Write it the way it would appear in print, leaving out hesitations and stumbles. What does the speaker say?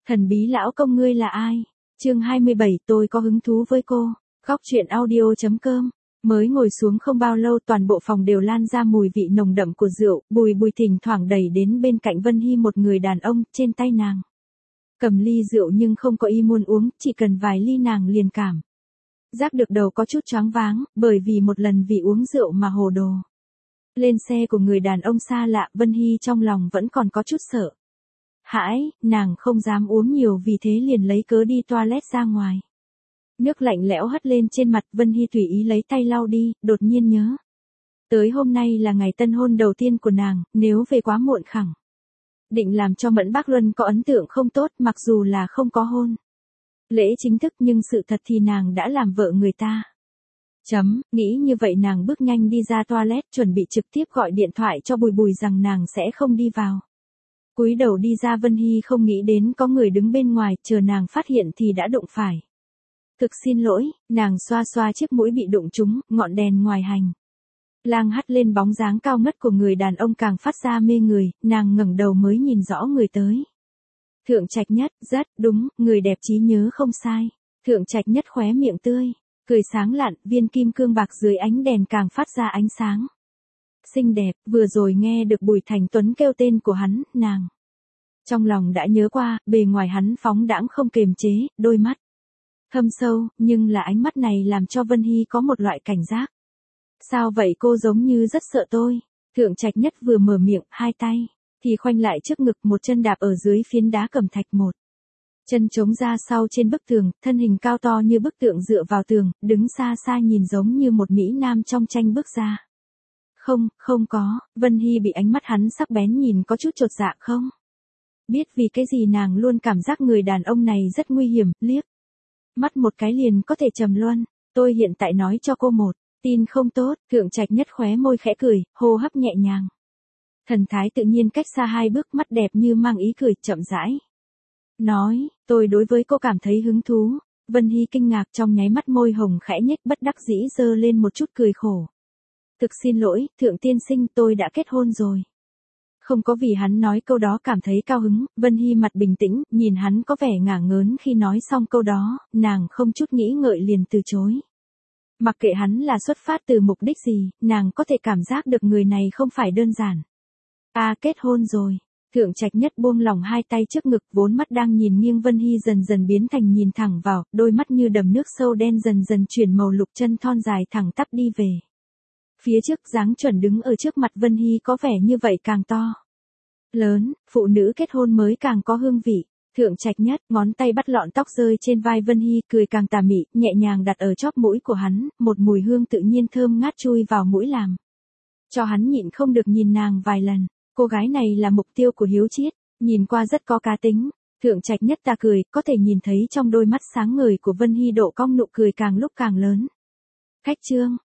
Thần bí lão công ngươi là ai? Chương 27, tôi có hứng thú với cô. Góc truyện audio.com. Mới ngồi xuống không bao lâu toàn bộ phòng đều lan ra mùi vị nồng đậm của rượu, bùi thỉnh thoảng đẩy đến bên cạnh Vân Hy một người đàn ông, trên tay nàng cầm ly rượu nhưng không có ý muốn uống, chỉ cần vài ly nàng liền cảm giác được đầu có chút choáng váng, bởi vì một lần vì uống rượu mà hồ đồ. Lên xe của người đàn ông xa lạ, Vân Hy trong lòng vẫn còn có chút sợ hãi, nàng không dám uống nhiều vì thế liền lấy cớ đi toilet ra ngoài. Nước lạnh lẽo hất lên trên mặt, Vân Hy tùy ý lấy tay lau đi, đột nhiên nhớ tới hôm nay là ngày tân hôn đầu tiên của nàng, nếu về quá muộn khẳng định làm cho Mẫn Bác Luân có ấn tượng không tốt, mặc dù là không có hôn lễ chính thức nhưng sự thật thì nàng đã làm vợ người ta. Nghĩ như vậy nàng bước nhanh đi ra toilet, chuẩn bị trực tiếp gọi điện thoại cho Bùi rằng nàng sẽ không đi vào. Cúi đầu đi ra, Vân Hy không nghĩ đến có người đứng bên ngoài, chờ nàng phát hiện thì đã đụng phải. Thực xin lỗi, nàng xoa xoa chiếc mũi bị đụng trúng, ngọn đèn ngoài hành lang hắt lên bóng dáng cao ngất của người đàn ông càng phát ra mê người, nàng ngẩng đầu mới nhìn rõ người tới. Thượng Trạch Nhất, rất đúng, người đẹp trí nhớ không sai. Thượng Trạch Nhất khóe miệng tươi cười sáng lạn, viên kim cương bạc dưới ánh đèn càng phát ra ánh sáng xinh đẹp. Vừa rồi nghe được Bùi Thành Tuấn kêu tên của hắn, nàng trong lòng đã nhớ qua, bề ngoài hắn phóng đãng không kềm chế, đôi mắt thâm sâu, nhưng là ánh mắt này làm cho Vân Hy có một loại cảnh giác. Sao vậy, cô giống như rất sợ tôi. Thượng Trạch Nhất vừa mở miệng, hai tay thì khoanh lại trước ngực, một chân đạp ở dưới phiến đá cẩm thạch, một chân chống ra sau trên bức tường, thân hình cao to như bức tượng dựa vào tường, đứng xa xa nhìn giống như một mỹ nam trong tranh bước ra. Không có, Vân Hy bị ánh mắt hắn sắc bén nhìn có chút chột dạ. Không biết vì cái gì nàng luôn cảm giác người đàn ông này rất nguy hiểm, liếc mắt một cái liền có thể trầm luân. Tôi hiện tại nói cho cô một tin không tốt. Thượng Trạch Nhất khóe môi khẽ cười, hô hấp nhẹ nhàng, thần thái tự nhiên, cách xa hai bước, mắt đẹp như mang ý cười, chậm rãi nói, tôi đối với cô cảm thấy hứng thú. Vân Hy kinh ngạc, trong nháy mắt môi hồng khẽ nhếch, bất đắc dĩ giơ lên một chút cười khổ. Thực xin lỗi, Thượng tiên sinh, tôi đã kết hôn rồi. Không có vì hắn nói câu đó cảm thấy cao hứng, Vân Hy mặt bình tĩnh, nhìn hắn có vẻ ngả ngớn khi nói xong câu đó, nàng không chút nghĩ ngợi liền từ chối. Mặc kệ hắn là xuất phát từ mục đích gì, nàng có thể cảm giác được người này không phải đơn giản. Kết hôn rồi. Thượng Trạch Nhất buông lỏng hai tay trước ngực, vốn mắt đang nhìn nghiêng Vân Hy dần dần biến thành nhìn thẳng vào, đôi mắt như đầm nước sâu đen dần dần chuyển màu lục, chân thon dài thẳng tắp đi về phía trước, dáng chuẩn đứng ở trước mặt Vân Hy có vẻ như vậy càng to lớn, phụ nữ kết hôn mới càng có hương vị. Thượng Trạch Nhất, ngón tay bắt lọn tóc rơi trên vai Vân Hy, cười càng tà mị, nhẹ nhàng đặt ở chóp mũi của hắn, một mùi hương tự nhiên thơm ngát chui vào mũi làm cho hắn nhịn không được nhìn nàng vài lần. Cô gái này là mục tiêu của Hiếu Chiết, nhìn qua rất có cá tính. Thượng Trạch Nhất ta cười, có thể nhìn thấy trong đôi mắt sáng ngời của Vân Hy độ cong, nụ cười càng lúc càng lớn. Khách trương,